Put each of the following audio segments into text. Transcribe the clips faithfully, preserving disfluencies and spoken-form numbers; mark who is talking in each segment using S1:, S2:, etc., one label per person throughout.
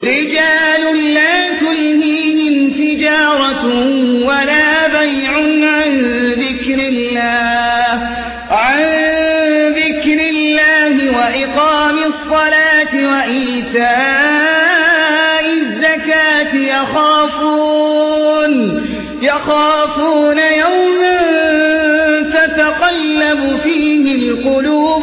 S1: رجال لا تلهيهم تجارة ولا بيع عن ذكر الله عن ذكر الله وإقام الصلاة وإيتاء الزكاة يخافون يخافون يوما تتقلب فيه القلوب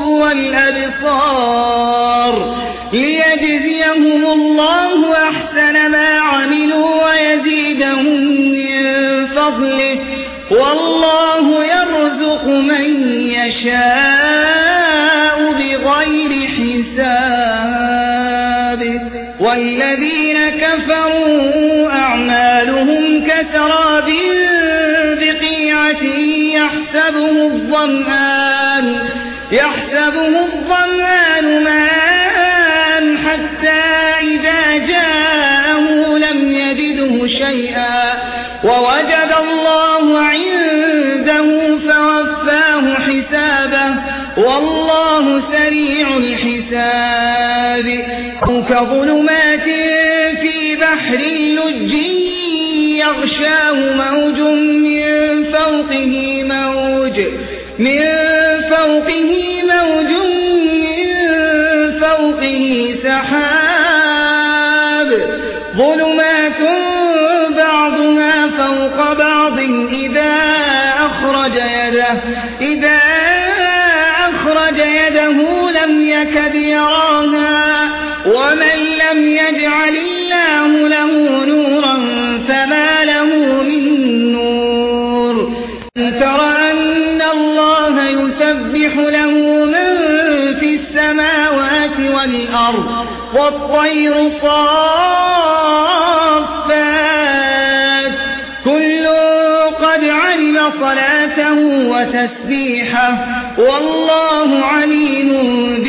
S1: والأبصار ليجزيهم الله أحسن ما عملوا ويزيدهم من فضله والله يرزق من يشاء بغير حساب. والذين كفروا أعمالهم كسراب بقيعة يحسبه الظمآن يحسبه الظمآن ماء حتى إذا جاءه لم يجده شيئا ووجد الله عنده فوفاه حسابه والله سريع الحساب. كظلمات في بحر لج يغشاه موج من فوقه موج من فوقه موج من فوقه سحاب ظلمات بعضها فوق بعض إذا أخرج يده إذا أخرج يده لم يكد يراها ومن لم يجعل الله له نورا فما له من نور. تر أن الله يسبح له من في السماوات والأرض والطير صافات كل قد علم صلاته وتسبيحه والله عليم